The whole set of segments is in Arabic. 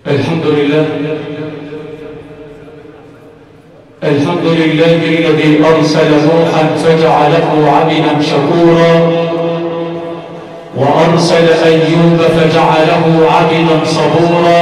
الحمد لله الذي أرسل نوحا فجعله عبدا شكورا، وأرسل أيوب فجعله عبدا صبورا،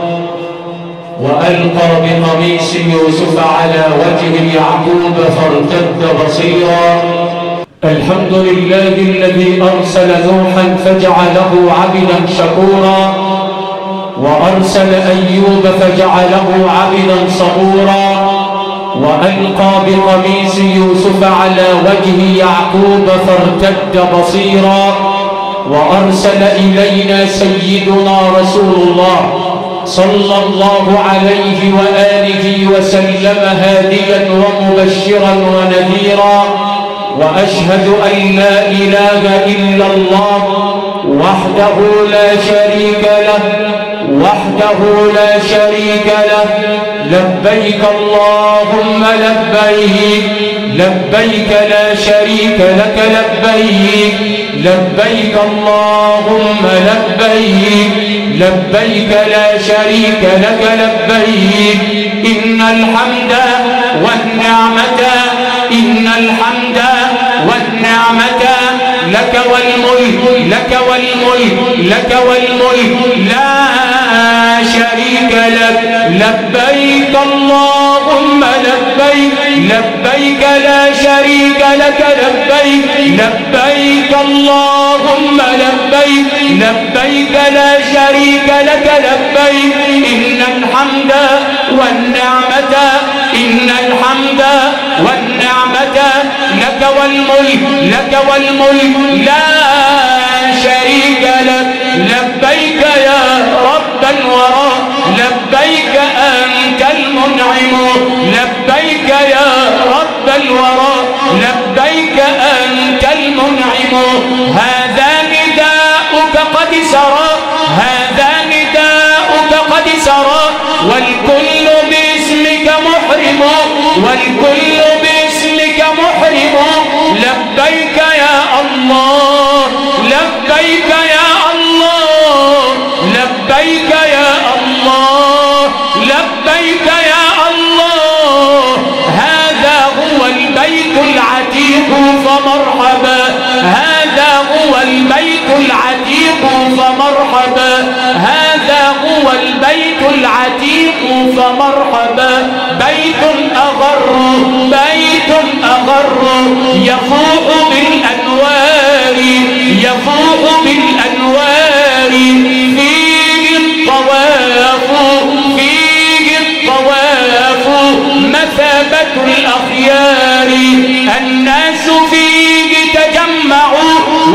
وألقى بقميص يوسف على وجه يعقوب فارتد بصيرا. الحمد لله الذي أرسل نوحا فجعله عبدا شكورا، وأرسل أيوب فجعله عبدا صبورا، وألقى بقميص يوسف على وجه يعقوب فارتد بصيرا، وأرسل إلينا سيدنا رسول الله صلى الله عليه وآله وسلم هاديا ومبشرا ونذيرا. وأشهد أن لا إله إلا الله وحده لا شريك له لبيك اللهم لبيك لا شريك لك لبيك اللهم لبيك لا شريك لك لبيك. إن الحمد والنعمة لك والملك لا شريك لك. لبيك اللهم لبيك لا شريك لك لبيك اللهم لبيك لا شريك لك لبيك. إن الحمد والنعمة لك والملك لا شريك لك. لبيك يا رب الورى لبيك أنت المنعم، لبيك يا رب الورى لبيك أنت المنعم. هذا نداؤك قد سرى والكل باسمك محرم لبيك يا الله لبيك يا الله هذا هو البيت العتيق فمرحبا، هذا هو البيت العتيق فمرحبا، هذا هو البيت العتيق فمرحبا. بيت أغر يفوح بالأنوار فيه الطواف مثابة الأخيار. الناس فيه تجمعوا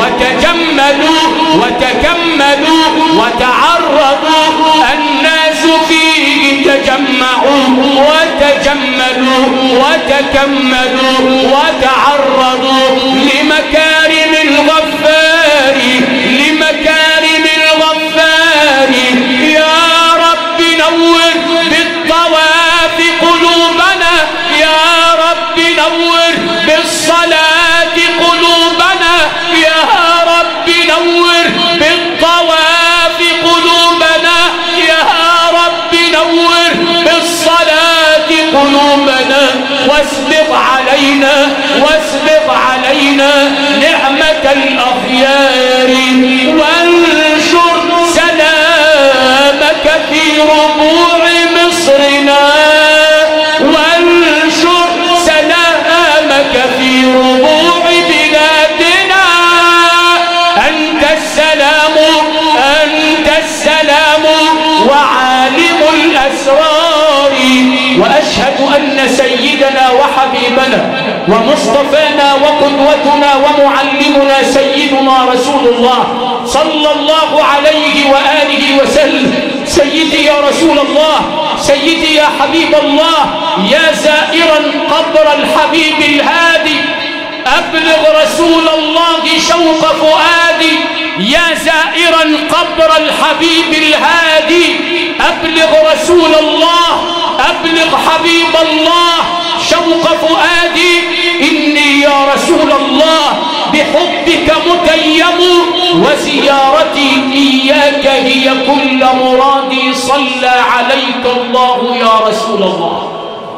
وتكملوا وتعرضوا، الناس فيه تجمعوا وتكملوا وتعرضوا لمكارم الغفار يا رب نور بالطواف قلوبنا، يا رب نور بالصلاة قلوبنا، يا رب نور بالطواف قلوبنا، يا رب نور بالصلاة قلوبنا. واسبغ علينا نعمة الأخيار، وانشر سلامك في ربوع مصرنا، وانشر سلامك في ربوع بلادنا. أنت السلام وعالم الأسرار. وأشهد أن سيدنا وحبيبنا ومصطفانا وقدوتنا ومعلمنا سيدنا رسول الله صلى الله عليه وآله وسلم. سيدي يا رسول الله، سيدي يا حبيب الله، يا زائرا قبر الحبيب الهادي، أبلغ رسول الله شوق فؤادي. يا زائرا قبر الحبيب الهادي، أبلغ رسول الله، أبلغ حبيب الله شوق فؤادي. إني يا رسول الله بحبك متيم، وزيارتي إياك هي كل مرادي صلى عليك الله يا رسول الله.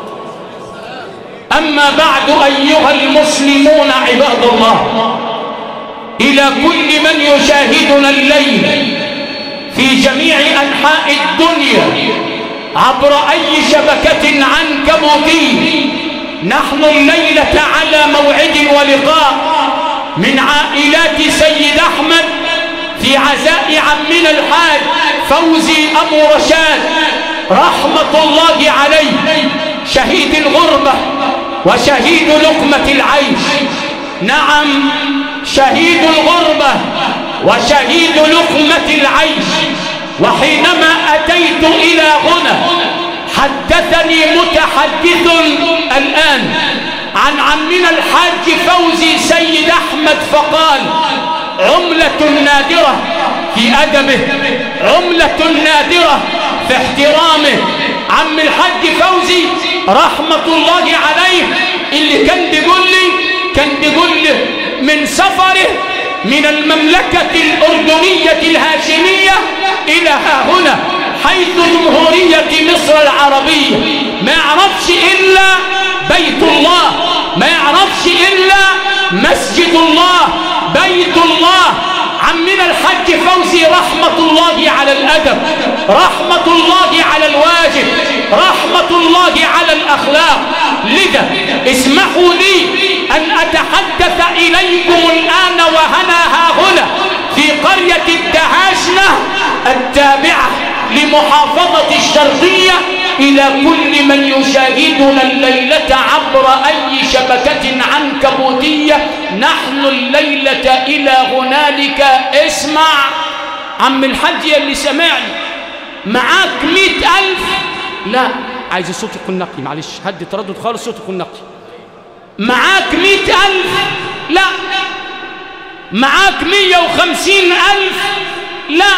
أما بعد أيها المسلمون عباد الله، إلى كل من يشاهدنا الليل في جميع أنحاء الدنيا عبر أي شبكة عنكبوتية، نحن الليلة على موعد ولقاء من عائلات سيد أحمد في عزاء عمنا الحاج فوزي أبو رشاد رحمة الله عليه، شهيد الغربة وشهيد لقمة العيش. نعم، شهيد الغربة وشهيد لقمة العيش. وحينما أتيت إلى هنا حدثني متحدث الآن عن عمنا الحاج فوزي سيد أحمد فقال: عملة نادرة في أدبه، عملة نادرة في احترامه. عم الحاج فوزي رحمة الله عليه اللي كان بيقول لي من سفره من المملكة الأردنية الهاشمية إلى ها هنا حيث جمهورية مصر العربية ما يعرفش إلا بيت الله، ما يعرفش إلا مسجد الله، بيت الله. عمنا الحاج فوزي رحمة الله على الأدب، رحمة الله على الواجب، رحمة الله على الأخلاق. لذا اسمحوا لي أن أتحدث إليكم الآن وهنا هنا في قرية الدهاشنة التابعة لمحافظة الشرقية إلى كل من يشاهدنا الليلة عبر أي شبكة عنكبوتية. نحن الليلة إلى هنالك. اسمع عم الحاج اللي سمعني، معاك 100,000؟ لا، عايز الصوت يكون نقي، معلش هدي تردد خالص، الصوت يكون نقي. معاك 100,000؟ لا. معاك 150,000؟ لا.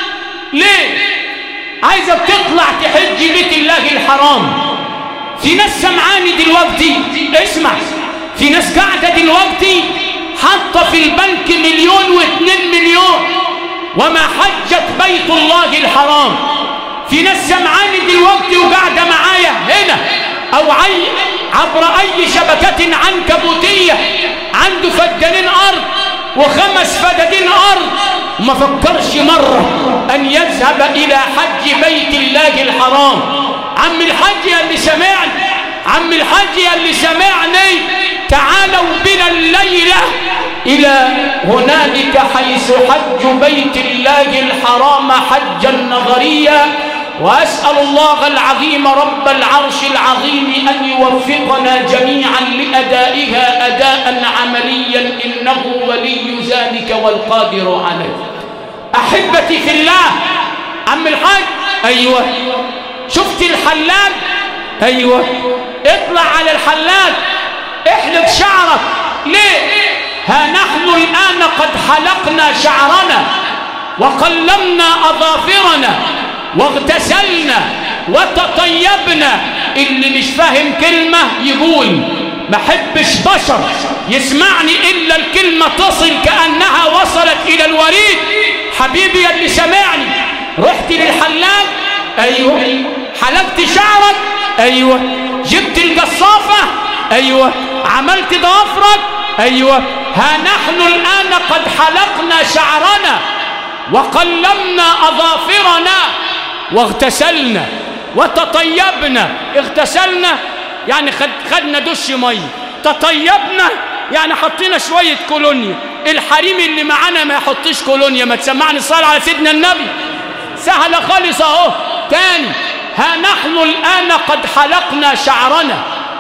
ليه؟ عايزك تطلع تحج بيت الله الحرام. في ناس سمعاني دلوقتي، اسمع، في ناس قاعدة دلوقتي حاطة في البنك 1,000,000 و2 مليون وما حجت بيت الله الحرام. في ناس سمعاني دلوقتي وقاعدة معايا هنا أو عبر أي شبكة عنكبوتية عنده فدانين أرض و5 فدادين أرض وما فكرش مرة أن يذهب إلى حج بيت الله الحرام. عم الحاج اللي سمعني، عم الحاج اللي سمعني، تعالوا بنا الليلة إلى هنالك حيث حج بيت الله الحرام حجا نظريا. وأسأل الله العظيم رب العرش العظيم أن يوفقنا جميعا لأدائها أداء عمليا إنه ولي ذلك والقادر عليه. أحبتي في الله، عم الحاج، أيوة، شفت الحلاق؟ أيوة، اطلع على الحلاق احلق شعرك. ليه؟ ها نحن الآن قد حلقنا شعرنا وقلمنا أظافرنا واغتسلنا وتطيبنا. اللي مش فاهم كلمة يقول ما حبش بشر يسمعني إلا الكلمة تصل كأنها وصلت إلى الوريد. حبيبي اللي سمعني، رحت للحلاق؟ أيوة. حلقت شعرك؟ أيوة. جبت القصافة؟ أيوة. عملت ضوافرك؟ أيوة. ها نحن الآن قد حلقنا شعرنا وقلمنا أظافرنا واغتسلنا وتطيبنا. اغتسلنا يعني خدنا دش مية، تطيبنا يعني حطينا شوية كولونيا. الحريم اللي معانا ما يحطيش كولونيا، ما تسمعني الصلاة على سيدنا النبي، سهلة خالص اهو. تاني، ها نحن الآن قد حلقنا شعرنا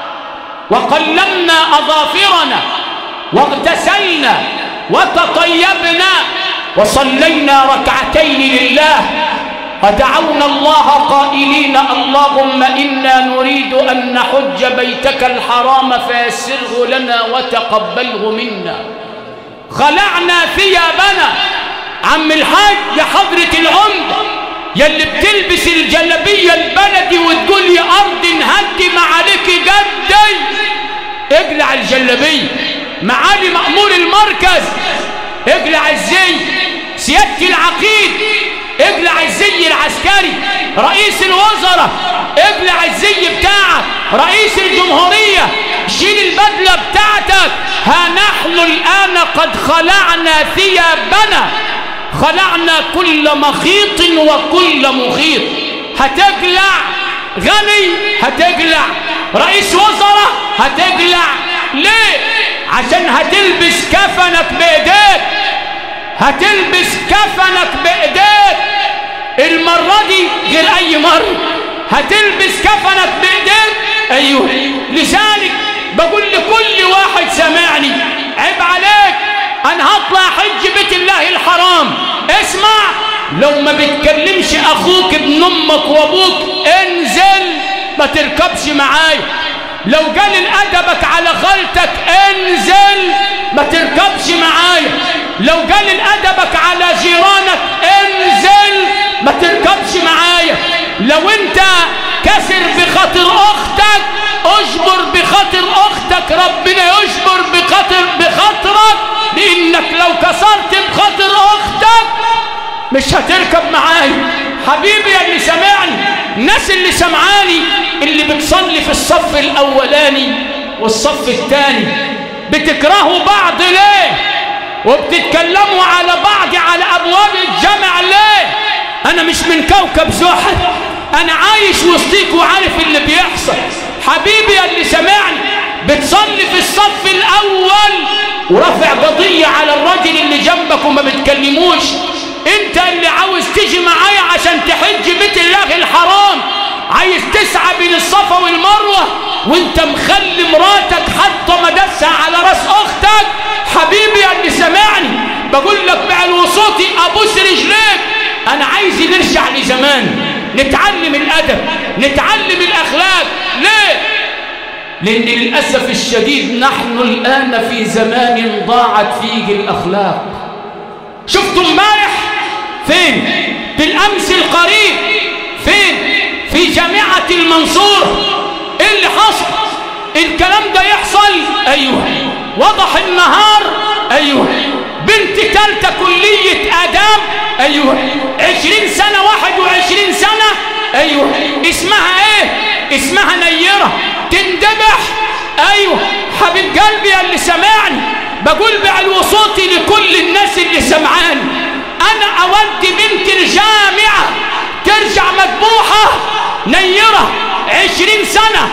وقلمنا أظافرنا واغتسلنا وتطيبنا وصلينا ركعتين لله ودعونا الله قائلين اللهم إنا نريد أن نحج بيتك الحرام فيسره لنا وتقبله منا. خلعنا ثيابنا. عم الحاج يا حضرة العمدة يلي بتلبس الجلبية البلدي وتقول يا أرض انهدم عليك جدي، اقلع الجلبية. معالي مأمور المركز اقلع الزي. سيادة العقيد اقلع الزي العسكري. رئيس الوزراء اقلع الزي بتاعك، رئيس الجمهورية شيل البدلة بتاعتك. ها نحن الآن قد خلعنا ثيابنا، خلعنا كل مخيط وكل مخيط. هتقلع غني، هتقلع رئيس وزراء، هتقلع ليه؟ عشان هتلبس كفنك بإيديك، هتلبس كفنك بإيديك المرة دي غير أي مرة، هتلبس كفنك بإيديك. أيوه، لذلك بقول لكل واحد سمعني، عيب عليك، أنا هطلع حج بيت الله الحرام. اسمع، لو ما بتكلمش أخوك ابن أمك وأبوك انزل، ما تركبش معايا. لو قال أدبك على خالتك انزل، ما تركبش معايا. لو قال أدبك على جيرانك انزل، ما تركبش معايا. لو انت كسر بخاطر اختك اجبر بخاطر اختك، ربنا يجبر بخاطرك، لانك لو كسرت بخاطر اختك مش هتركب معايا. حبيبي يا اللي سمعني، الناس اللي سمعاني اللي بتصلي في الصف الاولاني والصف الثاني بتكرهوا بعض ليه؟ وبتتكلموا على بعض على ابواب الجامع ليه؟ انا مش من كوكب زحل، انا عايش وسطيك وعارف اللي بيحصل. حبيبي يا اللي سمعني، بتصلي في الصف الاول ورافع قضية على الراجل اللي جنبك وما بتكلموش. انت اللي عاوز تيجي معايا عشان تحج بيت الله الحرام، عايز تسعى بين الصفا والمروة وانت مخلي مراتك حاطه مدسها على راس اختك. حبيبي يا اللي سمعني، بقول لك بعلو صوتي ابوس رجليك، انا عايز نرجع لزمان، نتعلم الادب، نتعلم الاخلاق. ليه؟ لان للاسف الشديد نحن الان في زمان ضاعت فيه الاخلاق. شفتوا امبارح فين؟ بالامس القريب فين؟ في جامعة المنصورة. ايه اللي حصل؟ الكلام ده يحصل؟ ايوه، وضح النهار. ايوه، بنت ثالثة كلية آداب. ايوه، 20 سنة 21 سنة. ايوه، اسمها ايه؟ اسمها نيرة، تندبح. ايوه حبيب قلبي يا اللي سمعني، بقول بعلو صوتي لكل الناس اللي سمعاني، انا اودي بنت الجامعة ترجع مذبوحة نيرة 20 سنة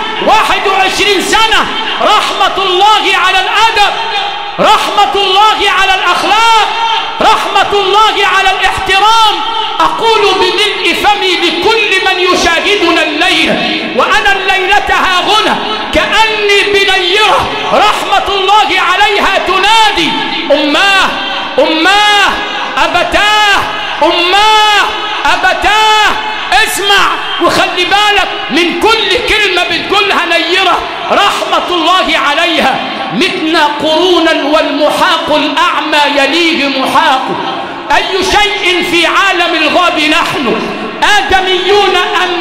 21 سنة. رحمة الله على الأدب، رحمة الله على الأخلاق، رحمة الله على الاحترام. أقول بملء فمي لكل من يشاهدنا الليلة وأنا الليلة هاهنا كأني بنيرة رحمة الله عليها تنادي أماه أماه أبتاه أماه أبتاه. اسمع وخلي بالك من كل كلمة بتقولها نيرة رحمة الله عليها. متنا قرونا والمحاق الأعمى يليه محاق. أي شيء في عالم الغاب نحن آدميون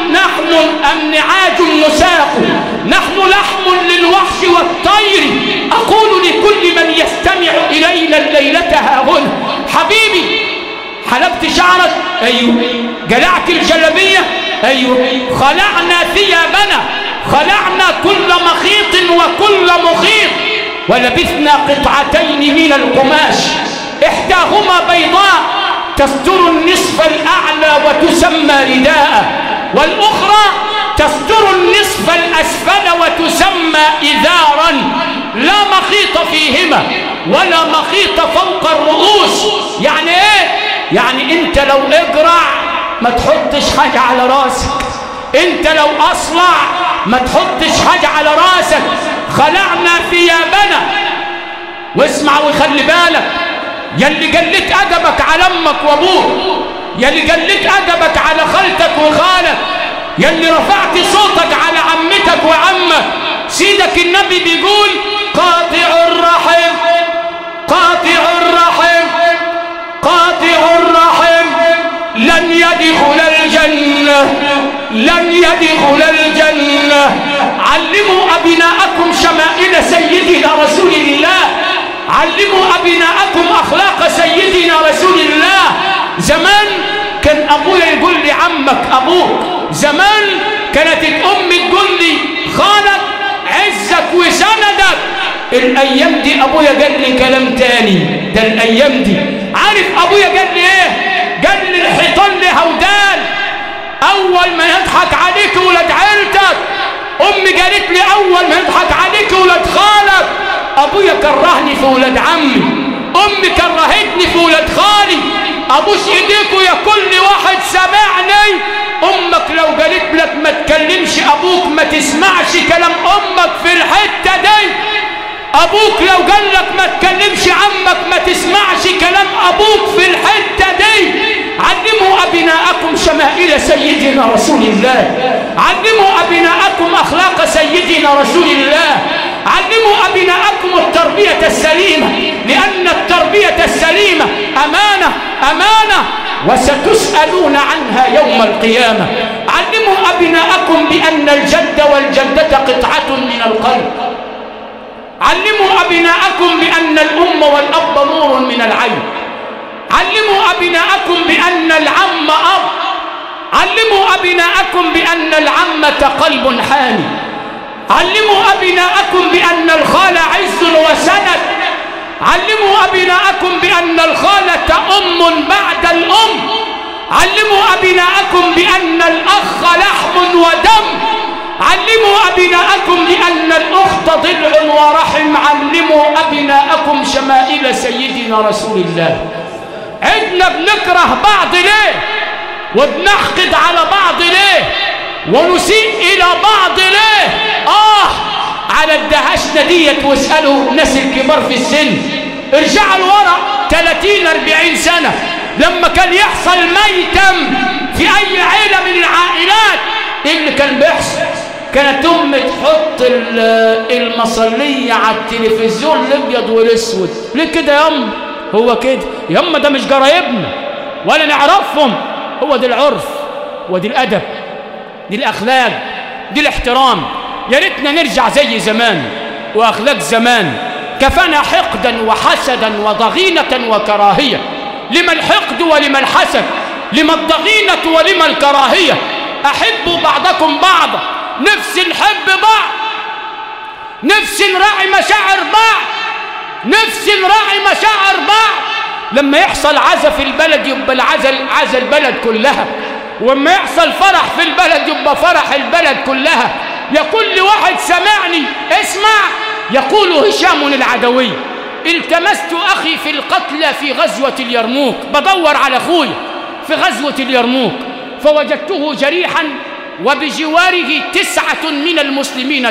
أم نعاج نساق؟ نحن لحم للوحش والطير. أقول لكل من يستمع إلينا الليلة هاهنا، حبيبي حلبت شعرك؟ أيوه. قلعت الجلبية؟ أيوه. خلعنا ثيابنا، خلعنا كل مخيط وكل مخيط، ولبثنا قطعتين من القماش إحداهما بيضاء تستر النصف الأعلى وتسمى رداء، والأخرى تستر النصف الأسفل وتسمى إذارا. لا مخيط فيهما ولا مخيط فوق الرؤوس. يعني إيه؟ يعني أنت لو اقرع ما تحطش حاجة على راسك، أنت لو أصلع ما تحطش حاجة على راسك. خلعنا ثيابنا. واسمع وخلي بالك، يلي قلت أدبك على أمك وأبوك، يلي قلت أدبك على خالتك وخالك، يلي رفعت صوتك على عمتك وعمك، سيدك النبي بيقول قاطع الرحم قاطع الرحم قاطع الرحم لن يدخل الجنة لن يدخل الجنة. علموا أبناءكم شمائل سيدنا رسول الله، علموا أبناءكم أخلاق سيدنا رسول الله. زمان كان أبويا يقول لي عمك أبوك زمان كانت الأم تقول لي خالك عزك وسندك. الأيام دي أبويا قال لي كلام تاني. ده الأيام دي عارف أبويا قال لي إيه؟ قال لي الحيطان لها ودان، أول ما يضحك عليك ولاد عيلتك. أمي قالت لي أول ما يضحك عليك ولاد خالك. أبويا كرهني في ولاد عمي، أمي كرهتني في ولاد خالي. أبوس إيديكوا يا كل واحد سمعني. أمك لو قالت لك ما تكلمش أبوك ما تسمعش كلام أمك في الحتة دي. أبوك لو قال لك ما تكلمش عمك ما تسمعش كلام أبوك في الحتة دي. علموا أبناءكم شمائل سيدنا رسول الله، علموا أبناءكم أخلاق سيدنا رسول الله، علموا أبناءكم التربية السليمة، لأن التربية السليمة أمانة أمانة وستسألون عنها يوم القيامة. علموا أبناءكم بأن الجد والجدة قطعة من القلب. علموا أبناءكم بأن الأم والأب نور من العين. علموا أبناءكم بأن العم أب. علموا أبناءكم بأن العمة قلب حاني. علموا أبناءكم بأن الخال عز وسند. علموا أبناءكم بأن الخالة أم بعد الأم. علموا أبناءكم بأن الأخ لحم ودم. علموا أبناءكم بأن الأخت ضلع ورحم. علموا أبناءكم شمائل سيدنا رسول الله. عدنا بنكره بعض ليه؟ وبنحقد على بعض ليه؟ ونسيء إلى بعض ليه؟ على الدهشنا ديت. واسألوا الناس الكبار في السن، ارجعوا لورا 30-40 سنة لما كان يحصل ميتم في أي عيلة من العائلات. إيه اللي كان بيحصل؟ كانت أم تحط المصلية على التلفزيون الأبيض والأسود. ليه كده يا أم؟ هو كده يا أم، ده مش قرايبنا ولا نعرفهم. هو ده العرف ودي الأدب، دي الأخلاق، دي الاحترام. يا ريتنا نرجع زي زمان وأخلاق زمان. كفانا حقدا وحسدا وضغينة وكراهية. لما الحقد ولما الحسد؟ لما الضغينة ولما الكراهية؟ أحبوا بعضكم بعضا، نفس نحب بعض، نفس نراعي مشاعر بعض، نفس نراعي مشاعر بعض. لما يحصل عزا في البلد يبقى عزا البلد كلها، ولما يحصل فرح في البلد يبقى فرح البلد كلها. يا كل واحد سمعني اسمع. يقول هشام العدوي: التمست أخي في القتلى في غزوة اليرموك. بدور على أخوي في غزوة اليرموك فوجدته جريحا وبجواره 9 من المسلمين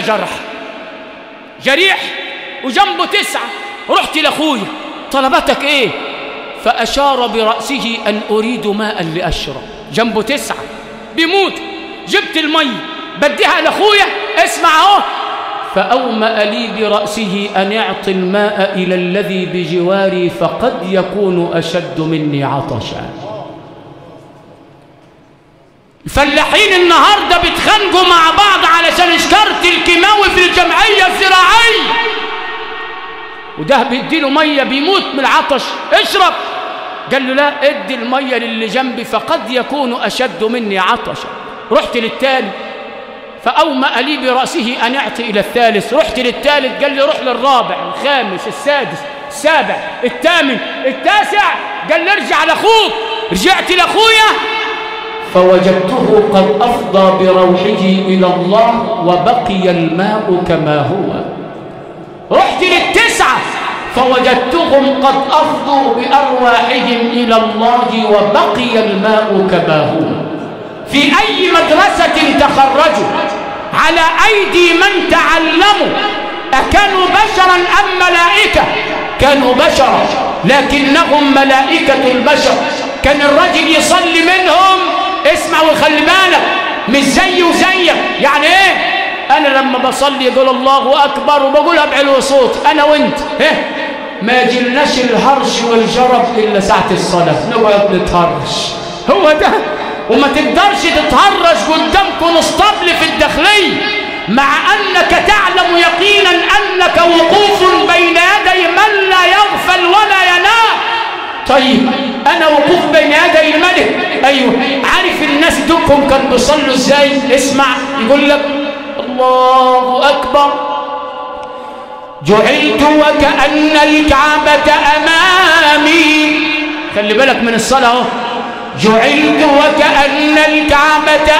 جريح وجنبه 9. رحت لأخوي: طلبتك إيه؟ فأشار برأسه أن أريد ماء لأشرب. جنبه 9 بيموت. جبت المي بديها لأخويا. اسمع اهو: فأومأ لي برأسه أن يعطي الماء إلى الذي بجواري فقد يكون أشد مني عطشا. الفلاحين النهارده بيتخانقوا مع بعض علشان اشترت الكيماوي في الجمعية الزراعية، وده بيديله مية بيموت من العطش. اشرب. قال له: لا، ادي المية للي جنبي فقد يكون أشد مني عطشا. رحت للتالي فأومأ لي برأسه أن يعطي إلى الثالث. رحت للثالث قال لي: روح للرابع، الخامس، السادس، السابع، الثامن، التاسع. قال لي: ارجع لأخوك. رجعت لأخويا فوجدته قد أفضى بروحه إلى الله وبقي الماء كما هو. رحت لل9 فوجدتهم قد أفضوا بأرواحهم إلى الله وبقي الماء كما هو. في أي مدرسة تخرجوا على أيدي من تعلموا أكانوا بشرا أم ملائكة؟ كانوا بشرا لكنهم ملائكة البشر. كان الرجل يصلي منهم. اسمع وخلي بالك، مش زي وزيك. يعني ايه؟ انا لما بصلي يقول الله اكبر وبقولها بعلو صوت انا وانت، ما يجيلناش الهرش والجرب الا ساعه الصلاه نقعد نتهرش. هو ده. وما تقدرش تتهرش قدام كونستابل في الداخليه مع انك تعلم يقينا انك وقوف بين يدي من لا يغفل ولا ينام. طيب انا وقوف بين يدي الملك. ايوه، عارف الناس دوكم كانوا بيصلوا ازاي؟ اسمع، يقول لك الله اكبر جعلت وكأن الكعبة امامي. خلي بالك من الصلاة اهو. جعلت وكأن الكعبة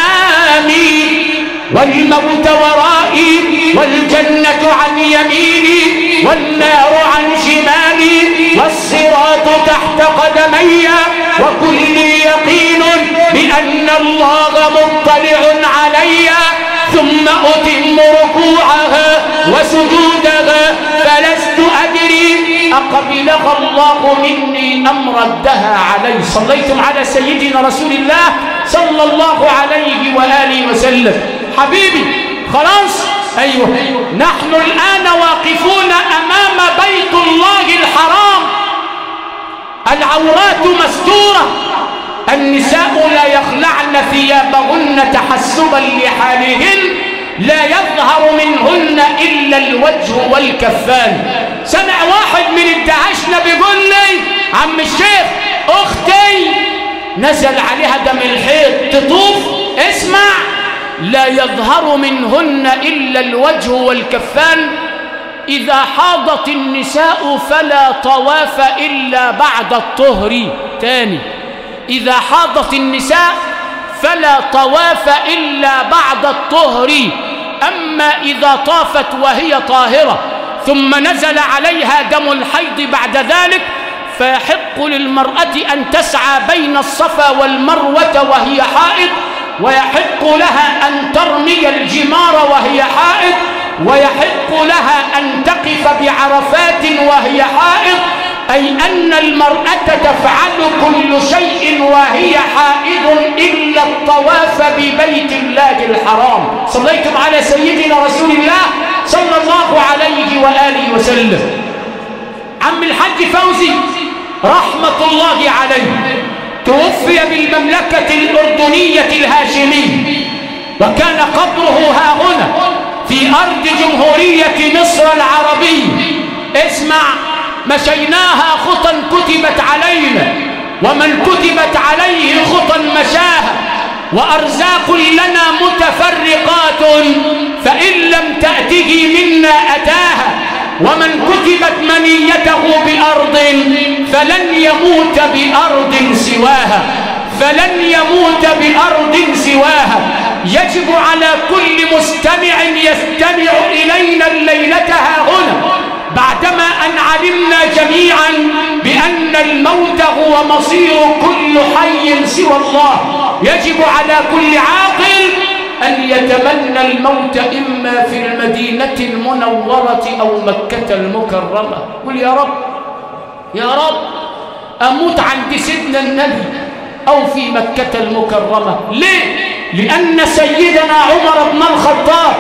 امامي والموت ورائي والجنة عن يميني والنار عن شمالي والصراط تحت قدمي وكل يقين بأن الله مطلع علي. ثم أتم ركوعها وسجودها فلست أدري أقبلها الله مني أم ردها علي. صليتم على سيدنا رسول الله صلى الله عليه وآله وسلم. حبيبي خلاص. أيوه، نحن الآن واقفون أمام بيت الله الحرام، العورات مستورة، النساء لا يخلعن ثيابهن تحسبا لحالهن، لا يظهر منهن إلا الوجه والكفان. سمع واحد من الدعاشنا بيقول لي عم الشيخ أختي نزل عليها دم الحيض تطوف، اسمع، لا يظهر منهن إلا الوجه والكفان. إذا حاضت النساء فلا طواف إلا بعد الطهر. تاني، إذا حاضت النساء فلا طواف إلا بعد الطهر. أما إذا طافت وهي طاهرة ثم نزل عليها دم الحيض بعد ذلك فيحق للمرأة أن تسعى بين الصفا والمروة وهي حائض، ويحق لها أن ترمي الجمار وهي حائض، ويحق لها أن تقف بعرفات وهي حائض. أي أن المرأة تفعل كل شيء وهي حائض إلا الطواف ببيت الله الحرام. صليتم على سيدنا رسول الله صلى الله عليه وآله وسلم. عم الحاج فوزي رحمة الله عليه توفي بالمملكة الأردنية الهاشمية، وكان قبره ها هنا في أرض جمهورية مصر العربية. اسمع، مشيناها خطا كتبت علينا، ومن كتبت عليه خطا مشاها، وأرزاق لنا متفرقات فإن لم تأته منا أتاها. ومن كتبت منيته بأرض فلن يموت بأرض سواها، فلن يموت بأرض سواها. يجب على كل مستمع يستمع إلينا الليلة هنا بعدما أن علمنا جميعا بأن الموت هو مصير كل حي سوى الله، يجب على كل عاقل أن يتمنى الموت إما في المدينة المنورة أو مكة المكرمة. قل يا رب يا رب أموت عند سيدنا النبي أو في مكة المكرمة. ليه؟ لأن سيدنا عمر بن الخطاب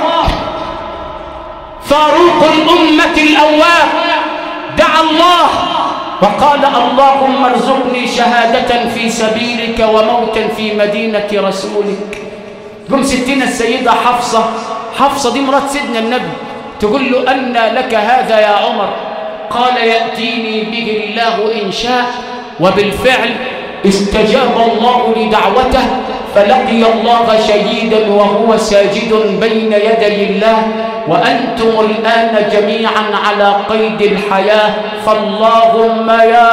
فاروق الأمة الأواب دعا الله وقال اللهم ارزقني شهادة في سبيلك وموتا في مدينة رسولك. تقوم ستنا السيدة حفصة دي مرات سيدنا النبي تقول له أن لك هذا يا عمر؟ قال يأتيني به الله إن شاء. وبالفعل استجاب الله لدعوته فلقي الله شهيدا وهو ساجد بين يدي الله. وأنتم الآن جميعا على قيد الحياة، فاللهم يا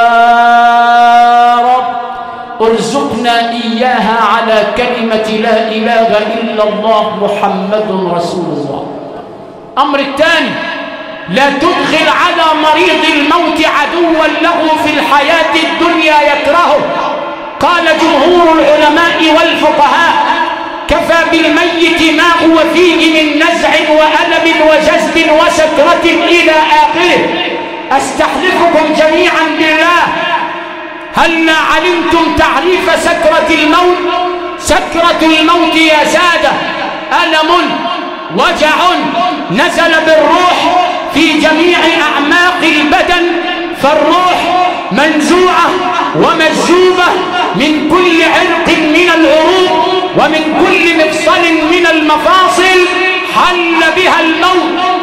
رب ارزقنا إياها على كلمة لا إله إلا الله محمد رسول الله. أمر الثاني، لا تدخل على مريض الموت عدوا له في الحياة الدنيا يكرهه. قال جمهور العلماء والفقهاء كفى بالميت ما هو فيه من نزع وألم وجذب وسكرة إلى آخره. أستحلفكم جميعا بالله، هل علمتم تعريف سكرة الموت؟ سكرة الموت يا سادة ألم وجع نزل بالروح في جميع أعماق البدن، فالروح منزوعة ومجذوبة من كل عرق من العروق ومن كل مفصل من المفاصل حل بها الموت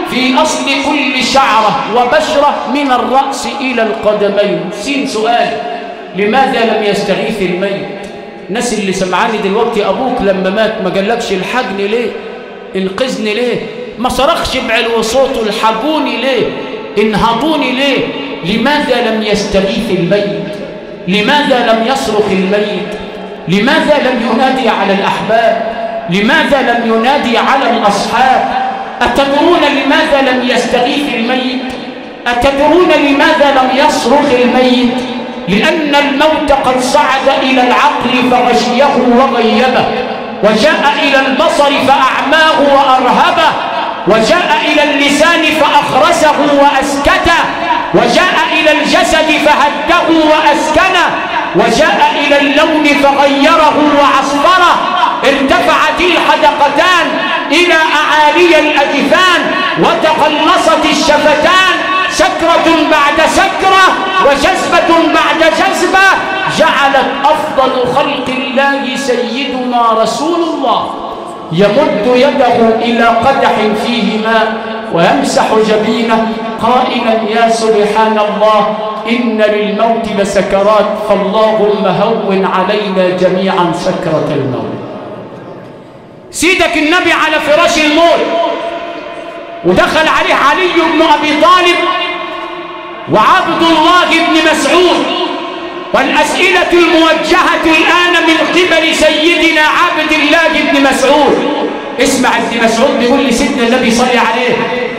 في أصل كل شعرة وبشرة من الرأس إلى القدمين. سؤال: لماذا لم يستغيث الميت؟ الناس اللي سمعاني دلوقتي، أبوك لما مات ما قالكش الحقني ليه؟ انقذني ليه؟ ما صرخش بعلو صوته الحقوني ليه؟ انهضوني ليه؟ لماذا لم يستغيث الميت؟ لماذا لم يصرخ الميت؟ لماذا لم ينادي على الأحباب؟ لماذا لم ينادي على الأصحاب؟ أتدرون لماذا لم يستغيث الميت؟ أتدرون لماذا لم يصرخ الميت؟ لأن الموت قد صعد إلى العقل فغشيه وغيبه، وجاء إلى البصر فأعماه وأرهبه، وجاء إلى اللسان فأخرسه وأسكته، وجاء إلى الجسد فهده وأسكنه، وجاء إلى اللون فغيره وعصفره. ارتفعت الحدقتان إلى أعالي الأجفان، وتقلصت الشفتان، سكرة بعد سكرة وجذبة بعد جذبة، جعلت أفضل خلق الله سيدنا رسول الله يمد يده إلى قدح فيه ماء ويمسح جبينه قائلا: يا سبحان الله، إن للموت لسكرات، فاللهم هون علينا جميعا سكرة الموت. سيدك النبي على فراش الموت، ودخل عليه علي بن أبي طالب وعبد الله بن مسعود، والأسئلة الموجهة الآن من قبل سيدنا عبد الله بن مسعود. اسمع ابن مسعود بيقول لسيدنا النبي صلى عليه: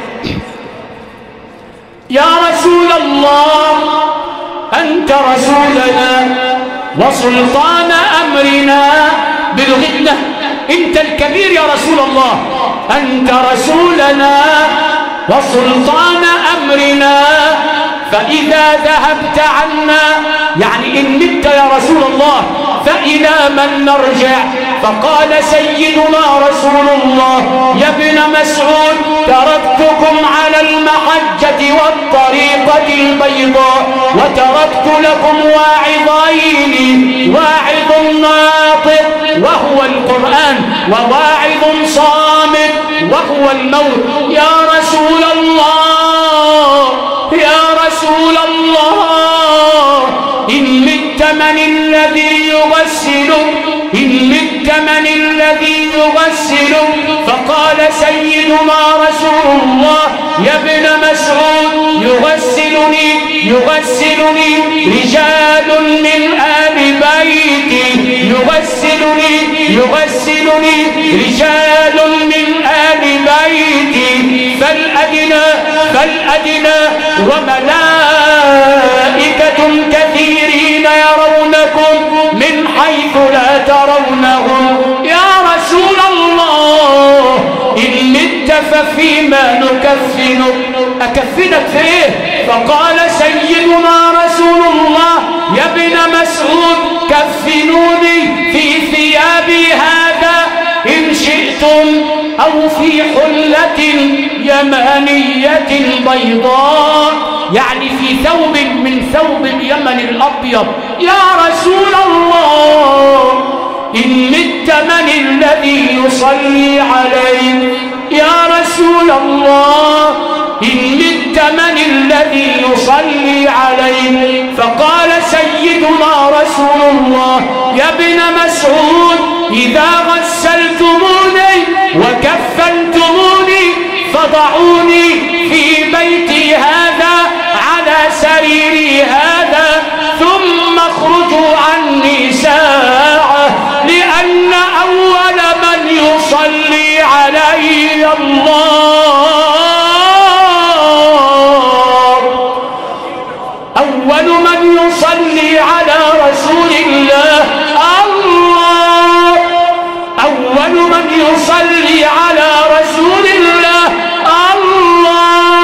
يا رسول الله، أنت رسولنا وسلطان أمرنا. بلغتنا أنت الكبير يا رسول الله، أنت رسولنا وسلطان أمرنا، فإذا ذهبت عنا، يعني إن مت يا رسول الله، فإلى من نرجع؟ فقال سيدنا رسول الله: يا ابن مسعود، تركتكم على المحجة والطريقة البيضاء، وتركت لكم واعظين، واعظ ناطق وهو القرآن، وواعظ صامت وهو الموت. يا رسول الله، يا رسول الله، إن مت من الذي يغسلك؟ إن مت من الذي يغسلك؟ فقال سيدنا رسول الله: يا ابن مسعود، يغسلني رجال من آل بيتي، يغسلني رجال من آل بيتي، فالأدنى وملائكة كثيرين يرونكم من حيث لا ترونهم. يا رسول الله، إن مت ففيما نكفنك؟ أكفنك في إيه؟ فقال سيدنا رسول الله: يا ابن مسعود، كفنوني في ثيابي هذا إن شئتم، أو في حلة يمانية بيضاء، يعني في ثوب من ثوب اليمن الأبيض. يا رسول الله، إن مت من الذي يصلي عليك؟ يا رسول الله، إن مت من الذي يصلي عليك؟ فقال سيدنا رسول الله: يا ابن مسعود، إذا غسلتموني وكفنتموني فضعوني في بيتي هذا على سريري هذا، ثم اخرجوا عني ساعة، لأن أول من يصلي علي الله، أول من يصلي على رسول الله الله، أول من يصلي على رسول الله الله،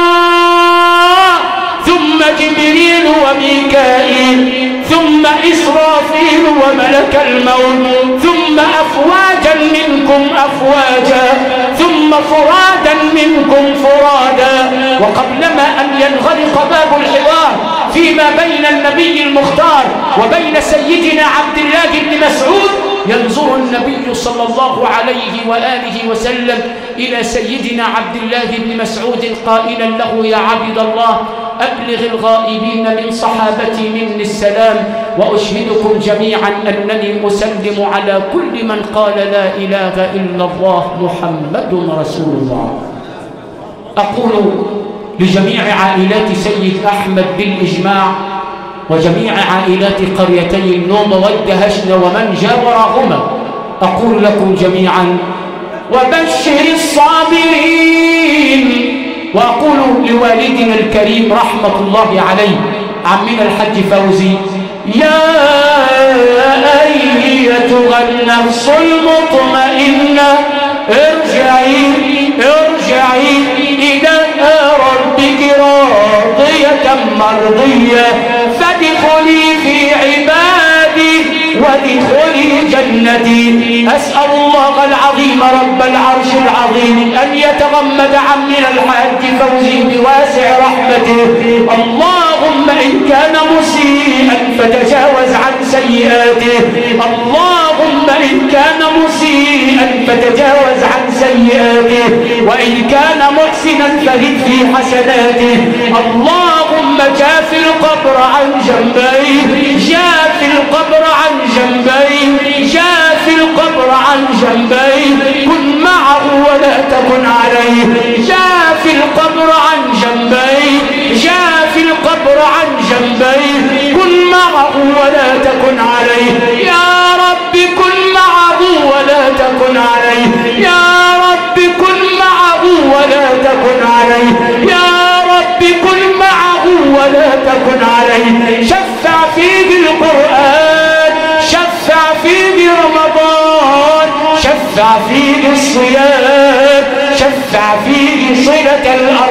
ثم جبريل وميكائيل، ثم إسرافيل وملك الموت، ثم أفواجا منكم أفواجا، ثم فرادا منكم فرادا. وقبلما أن ينغلق باب الحوار فيما بين النبي المختار وبين سيدنا عبد الله بن مسعود، ينظر النبي صلى الله عليه وآله وسلم إلى سيدنا عبد الله بن مسعود قائلا له: يا عبد الله، أبلغ الغائبين من صحابتي مني السلام، وأشهدكم جميعا أنني أسلم على كل من قال لا إله إلا الله محمد رسول الله. أقول لجميع عائلات سيد أحمد بالإجماع، وجميع عائلات قريتي النوبة والدهشن ومن جاورهما، أقول لكم جميعا: وبشر الصابرين. وأقول لوالدنا الكريم رحمة الله عليه عمنا الحاج فوزي: يا أيتها النفس المطمئنة ارجعي إلى ربك راضية مرضية فادخلي في عبادي وادخلي جنتي. أسأل الله العظيم رب العرش العظيم أن يتغمد عمنا الحاج فوزي بواسع رحمته. اللهم إن كان مسيئا فتجاوز عن سيئاته، اللهم إن كان مسيئا فتجاوز عن سيئاته، وإن كان محسنا فزد في حسناته. اللهم جاف القبر عن جنبيه، جاف القبر عن جنبيه، جاف القبر عن جنبيه، كن معه ولا تكن عليه. جاف القبر عن جنبيه، جاف القبر عن جنبيه، كن معه ولا تكن عليه. يا رب كن معه ولا تكن عليه، يا رب كن معه ولا تكن عليه، يا رب كن معه ولا تكن عليه. شفع فيه القرآن، شفع فيه رمضان، شفع فيه الصيام، شفع فيه صلة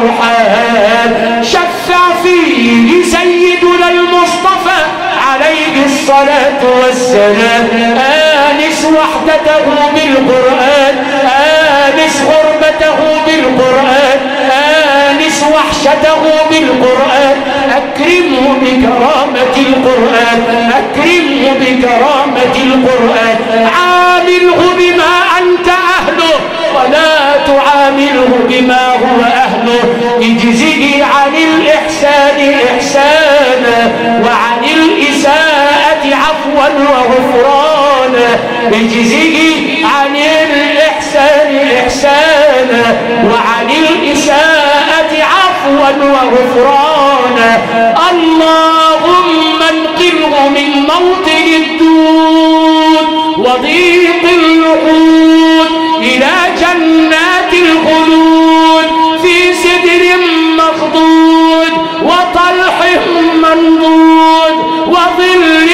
الأرحام، شفع فيه سيدنا المصطفى عليه الصلاة والسلام. آنس وحدته بالقرآن، آنس غربته بالقرآن، آنس وحشته بالقرآن. أكرمه بكرامة القرآن، أكرمه بكرامة القرآن. عامله بما أنت أهله ولا تعامله بما هو أهله. اجزه عن الإحسان إحسانا وعن الإساءة عفوا وغفرانا. اجزه عن الإحسان إحسانا وعن الإساءة عفوا وغفرانا. اللهم انقله من موطن الدود وضيق الوقود إلى جنات الخلود في سدر مخضود وطلح منضود وظل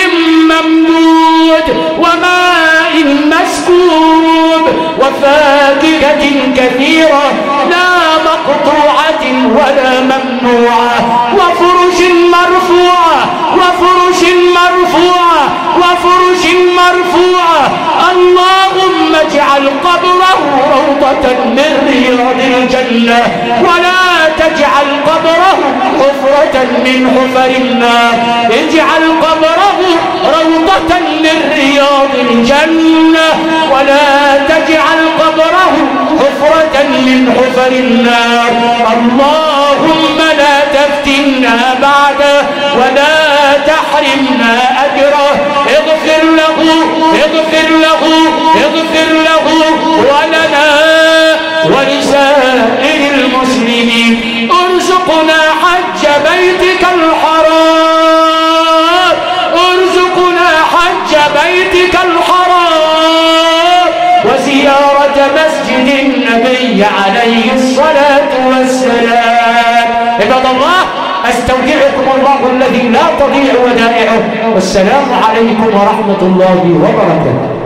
ممدود وماء مسكوب وفاكهة كثيرة لا مقطوعة ولا ممنوعة وفرش مرفوعة وفرش مرفوعة وفرش مرفوعة. اللهم اجعل قبره روضة من رياض الجنة ولا تجعل قبره حفرة من حفر النار. اجعل قبره روضة من رياض الجنة ولا تجعل قبره حفرة من حفر النار. اللهم لا تفتنا بعده ولا تحرمنا أجره. اغفر له اغفر له اغفر له ولنا ولسائر المسلمين. ارزقنا حج بيتك الحرام، ارزقنا حج بيتك الحرام وزيارة مسجد النبي عليه الصلاة والسلام. عباد الله، أستودعكم الله الذي لا تضيع ودائعه، والسلام عليكم ورحمة الله وبركاته.